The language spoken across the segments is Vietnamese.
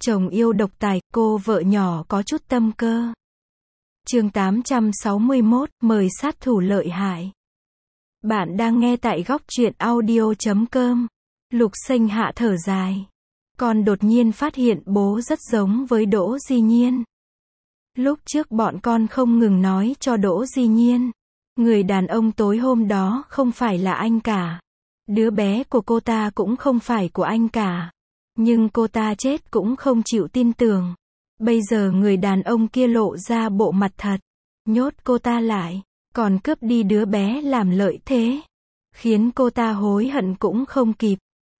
Chồng yêu độc tài, cô vợ nhỏ có chút tâm cơ. Chương 861, mời sát thủ lợi hại. Bạn đang nghe tại góc truyện audio.com. Lục Sinh Hạ thở dài. Con đột nhiên phát hiện bố rất giống với Đỗ Di Nhiên. Lúc trước bọn con không ngừng nói cho Đỗ Di Nhiên, người đàn ông tối hôm đó không phải là anh cả. Đứa bé của cô ta cũng không phải của anh cả. Nhưng cô ta chết cũng không chịu tin tưởng. Bây giờ người đàn ông kia lộ ra bộ mặt thật, nhốt cô ta lại, còn cướp đi đứa bé làm lợi thế, khiến cô ta hối hận cũng không kịp.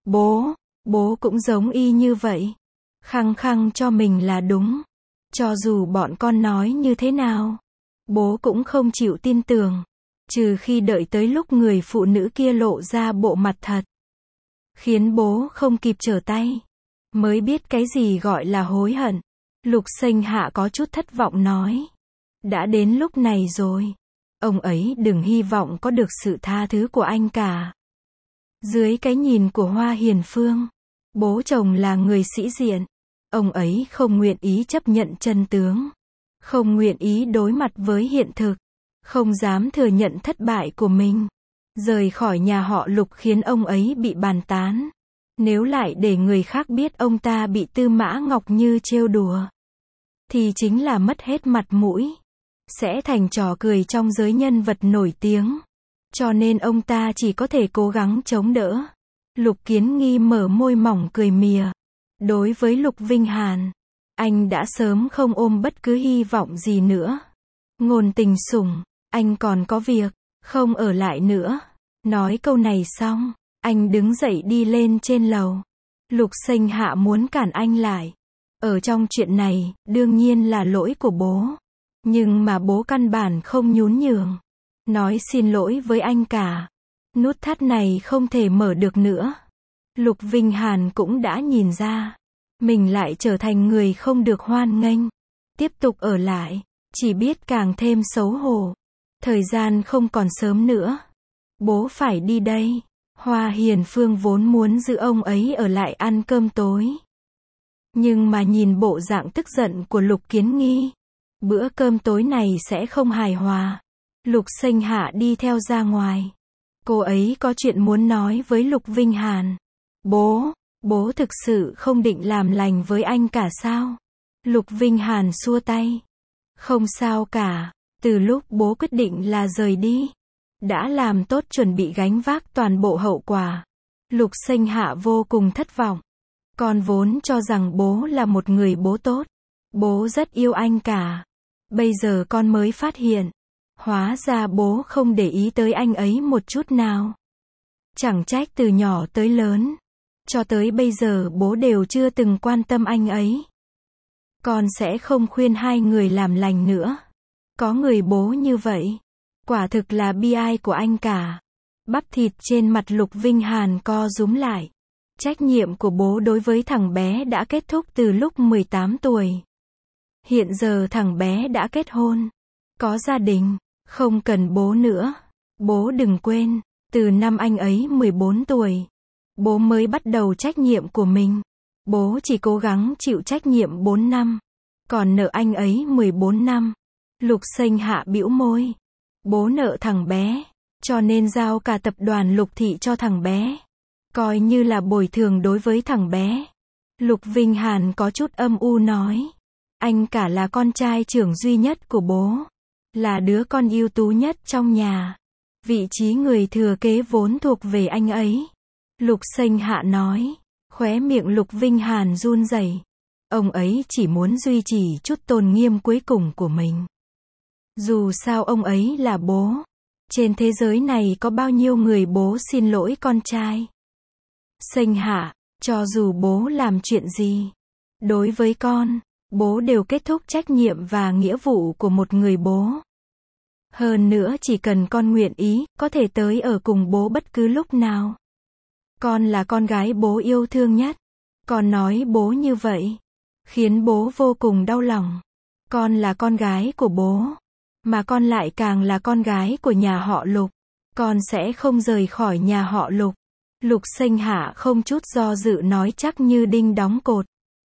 Bố cũng giống y như vậy, khăng khăng cho mình là đúng. Cho dù bọn con nói như thế nào, bố cũng không chịu tin tưởng, trừ khi đợi tới lúc người phụ nữ kia lộ ra bộ mặt thật, khiến bố không kịp trở tay, mới biết cái gì gọi là hối hận. Lục Sinh Hạ có chút thất vọng nói. Đã đến lúc này rồi, ông ấy đừng hy vọng có được sự tha thứ của anh cả. Dưới cái nhìn của Hoa Hiền Phương, bố chồng là người sĩ diện. Ông ấy không nguyện ý chấp nhận chân tướng, không nguyện ý đối mặt với hiện thực, không dám thừa nhận thất bại của mình. Rời khỏi nhà họ Lục khiến ông ấy bị bàn tán. Nếu lại để người khác biết ông ta bị Tư Mã Ngọc Như trêu đùa, thì chính là mất hết mặt mũi, sẽ thành trò cười trong giới nhân vật nổi tiếng. Cho nên ông ta chỉ có thể cố gắng chống đỡ. Lục Kiến Nghi mở môi mỏng cười mỉa. Đối với Lục Vinh Hàn, anh đã sớm không ôm bất cứ hy vọng gì nữa. Ngôn Tình Sủng, anh còn có việc, không ở lại nữa. Nói câu này xong, anh đứng dậy đi lên trên lầu. Lục Sinh Hạ muốn cản anh lại. Ở trong chuyện này, đương nhiên là lỗi của bố. Nhưng mà bố căn bản không nhún nhường. Nói xin lỗi với anh cả. Nút thắt này không thể mở được nữa. Lục Vinh Hàn cũng đã nhìn ra. Mình lại trở thành người không được hoan nghênh. Tiếp tục ở lại, chỉ biết càng thêm xấu hổ. Thời gian không còn sớm nữa. Bố phải đi đây. Hoa Hiền Phương vốn muốn giữ ông ấy ở lại ăn cơm tối. Nhưng mà nhìn bộ dạng tức giận của Lục Kiến Nghi, bữa cơm tối này sẽ không hài hòa. Lục Sinh Hạ đi theo ra ngoài. Cô ấy có chuyện muốn nói với Lục Vinh Hàn. Bố thực sự không định làm lành với anh cả sao? Lục Vinh Hàn xua tay. Không sao cả, từ lúc bố quyết định là rời đi, đã làm tốt chuẩn bị gánh vác toàn bộ hậu quả. Lục Sinh Hạ vô cùng thất vọng. Con vốn cho rằng bố là một người bố tốt. Bố rất yêu anh cả. Bây giờ con mới phát hiện. Hóa ra bố không để ý tới anh ấy một chút nào. Chẳng trách từ nhỏ tới lớn, cho tới bây giờ bố đều chưa từng quan tâm anh ấy. Con sẽ không khuyên hai người làm lành nữa. Có người bố như vậy, quả thực là bi ai của anh cả. Bắp thịt trên mặt Lục Vinh Hàn co rúm lại. Trách nhiệm của bố đối với thằng bé đã kết thúc từ lúc 18 tuổi. Hiện giờ thằng bé đã kết hôn, có gia đình, không cần bố nữa. Bố đừng quên, từ năm anh ấy 14 tuổi, bố mới bắt đầu trách nhiệm của mình. Bố chỉ cố gắng chịu trách nhiệm 4 năm, còn nợ anh ấy 14 năm. Lục Sinh Hạ bĩu môi. Bố nợ thằng bé, cho nên giao cả tập đoàn Lục Thị cho thằng bé, coi như là bồi thường đối với thằng bé. Lục Vinh Hàn có chút âm u nói. Anh cả là con trai trưởng duy nhất của bố, là đứa con ưu tú nhất trong nhà. Vị trí người thừa kế vốn thuộc về anh ấy. Lục Sinh Hạ nói. Khóe miệng Lục Vinh Hàn run rẩy. Ông ấy chỉ muốn duy trì chút tôn nghiêm cuối cùng của mình. Dù sao ông ấy là bố. Trên thế giới này có bao nhiêu người bố xin lỗi con trai. Sinh Hạ, cho dù bố làm chuyện gì, đối với con, bố đều kết thúc trách nhiệm và nghĩa vụ của một người bố. Hơn nữa chỉ cần con nguyện ý, có thể tới ở cùng bố bất cứ lúc nào. Con là con gái bố yêu thương nhất. Con nói bố như vậy, khiến bố vô cùng đau lòng. Con là con gái của bố, mà con lại càng là con gái của nhà họ Lục. Con sẽ không rời khỏi nhà họ Lục. Lục Sinh Hạ không chút do dự nói chắc như đinh đóng cột.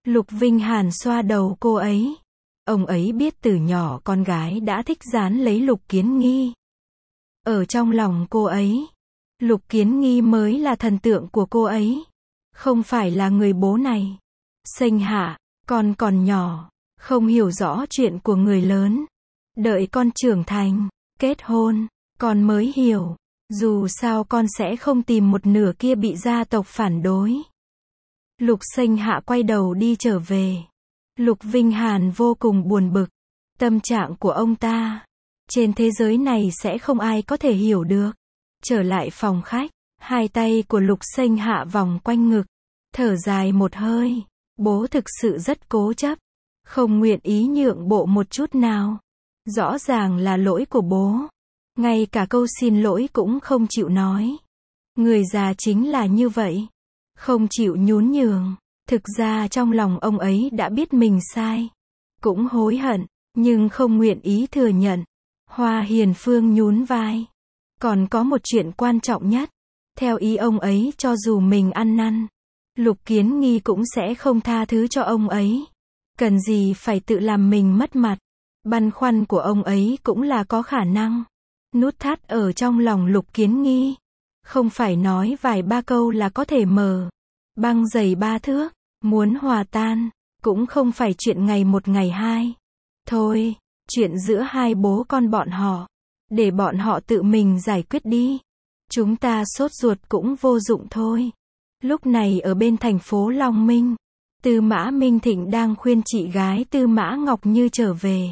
Lục Vinh Hàn xoa đầu cô ấy. Ông ấy biết từ nhỏ con gái đã thích dán lấy Lục Kiến Nghi. Ở trong lòng cô ấy, Lục Kiến Nghi mới là thần tượng của cô ấy. Không phải là người bố này. Sinh Hạ, con còn nhỏ, không hiểu rõ chuyện của người lớn. Đợi con trưởng thành, kết hôn, con mới hiểu. Dù sao con sẽ không tìm một nửa kia bị gia tộc phản đối. Lục Sinh Hạ quay đầu đi trở về. Lục Vinh Hàn vô cùng buồn bực. Tâm trạng của ông ta, trên thế giới này sẽ không ai có thể hiểu được. Trở lại phòng khách, hai tay của Lục Sinh Hạ vòng quanh ngực. Thở dài một hơi. Bố thực sự rất cố chấp. Không nguyện ý nhượng bộ một chút nào. Rõ ràng là lỗi của bố. Ngay cả câu xin lỗi cũng không chịu nói. Người già chính là như vậy. Không chịu nhún nhường. Thực ra trong lòng ông ấy đã biết mình sai. Cũng hối hận, nhưng không nguyện ý thừa nhận. Hoa Hiền Phương nhún vai. Còn có một chuyện quan trọng nhất. Theo ý ông ấy cho dù mình ăn năn, Lục Kiến Nghi cũng sẽ không tha thứ cho ông ấy. Cần gì phải tự làm mình mất mặt. Băn khoăn của ông ấy cũng là có khả năng. Nút thắt ở trong lòng Lục Kiến Nghi. Không phải nói vài ba câu là có thể mở băng dày 3 thước. Muốn hòa tan, cũng không phải chuyện ngày một ngày hai. Thôi, chuyện giữa hai bố con bọn họ, để bọn họ tự mình giải quyết đi. Chúng ta sốt ruột cũng vô dụng thôi. Lúc này ở bên thành phố Long Minh, Tư Mã Minh Thịnh đang khuyên chị gái Tư Mã Ngọc Như trở về.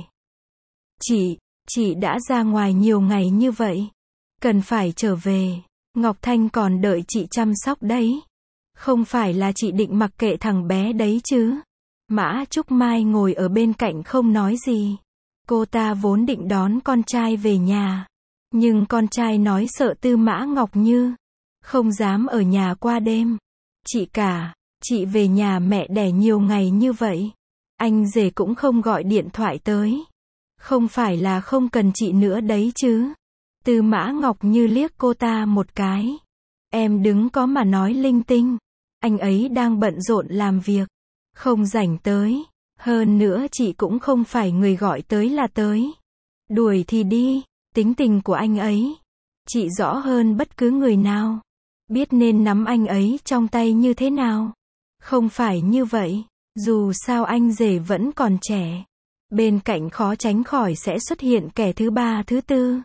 Chị đã ra ngoài nhiều ngày như vậy. Cần phải trở về. Ngọc Thanh còn đợi chị chăm sóc đấy. Không phải là chị định mặc kệ thằng bé đấy chứ. Mã Trúc Mai ngồi ở bên cạnh không nói gì. Cô ta vốn định đón con trai về nhà. Nhưng con trai nói sợ Tư Mã Ngọc Như. Không dám ở nhà qua đêm. Chị cả, chị về nhà mẹ đẻ nhiều ngày như vậy. Anh rể cũng không gọi điện thoại tới. Không phải là không cần chị nữa đấy chứ. Tư Mã Ngọc Như liếc cô ta một cái. Em đứng có mà nói linh tinh. Anh ấy đang bận rộn làm việc. Không rảnh tới. Hơn nữa chị cũng không phải người gọi tới là tới. Đuổi thì đi. Tính tình của anh ấy, chị rõ hơn bất cứ người nào. Biết nên nắm anh ấy trong tay như thế nào. Không phải như vậy. Dù sao anh rể vẫn còn trẻ. Bên cạnh khó tránh khỏi sẽ xuất hiện kẻ thứ ba thứ tư.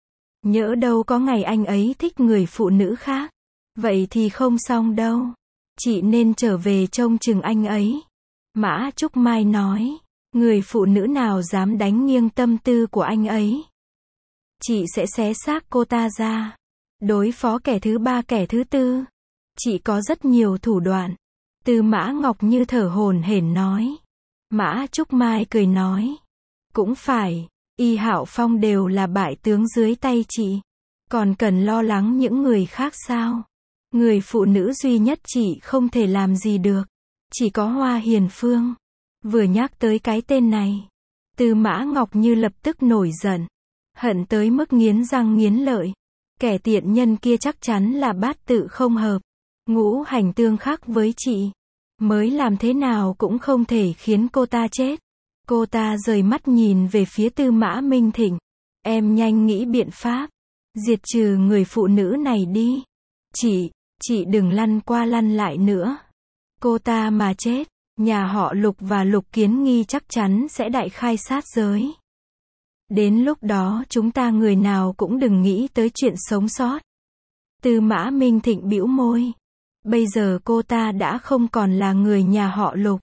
Nhỡ đâu có ngày anh ấy thích người phụ nữ khác. Vậy thì không xong đâu. Chị nên trở về trông chừng anh ấy. Mã Trúc Mai nói. Người phụ nữ nào dám đánh nghiêng tâm tư của anh ấy. Chị sẽ xé xác cô ta ra. Đối phó kẻ thứ ba kẻ thứ tư. Chị có rất nhiều thủ đoạn. Tư Mã Ngọc Như thở hổn hển nói. Mã Trúc Mai cười nói. Cũng phải, Y Hạo Phong đều là bại tướng dưới tay chị. Còn cần lo lắng những người khác sao? Người phụ nữ duy nhất chị không thể làm gì được. Chỉ có Hoa Hiền Phương. Vừa nhắc tới cái tên này. Tư Mã Ngọc Như lập tức nổi giận. Hận tới mức nghiến răng nghiến lợi. Kẻ tiện nhân kia chắc chắn là bát tự không hợp. Ngũ hành tương khắc với chị. Mới làm thế nào cũng không thể khiến cô ta chết. Cô ta rời mắt nhìn về phía Tư Mã Minh Thịnh. Em nhanh nghĩ biện pháp. Diệt trừ người phụ nữ này đi. Chị đừng lăn qua lăn lại nữa. Cô ta mà chết, nhà họ Lục và Lục Kiến Nghi chắc chắn sẽ đại khai sát giới. Đến lúc đó chúng ta người nào cũng đừng nghĩ tới chuyện sống sót. Tư Mã Minh Thịnh bĩu môi. Bây giờ cô ta đã không còn là người nhà họ Lục.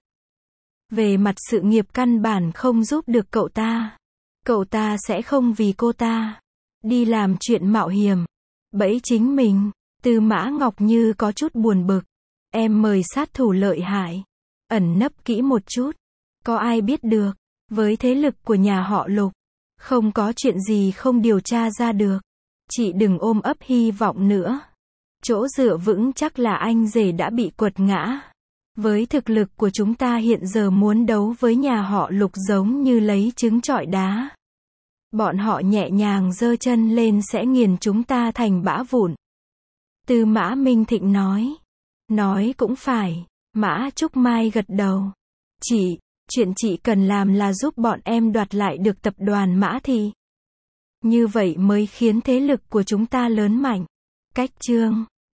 Về mặt sự nghiệp căn bản không giúp được cậu ta. Cậu ta sẽ không vì cô ta đi làm chuyện mạo hiểm, bẫy chính mình. Tư Mã Ngọc Như có chút buồn bực. Em mời sát thủ lợi hại. Ẩn nấp kỹ một chút. Có ai biết được. Với thế lực của nhà họ Lục. Không có chuyện gì không điều tra ra được. Chị đừng ôm ấp hy vọng nữa. Chỗ dựa vững chắc là anh rể đã bị quật ngã. Với thực lực của chúng ta hiện giờ muốn đấu với nhà họ Lục giống như lấy trứng trọi đá. Bọn họ nhẹ nhàng giơ chân lên sẽ nghiền chúng ta thành bã vụn. Tư Mã Minh Thịnh nói. Nói cũng phải. Mã Trúc Mai gật đầu. Chuyện chị cần làm là giúp bọn em đoạt lại được tập đoàn Mã Thị. Như vậy mới khiến thế lực của chúng ta lớn mạnh. Cách chương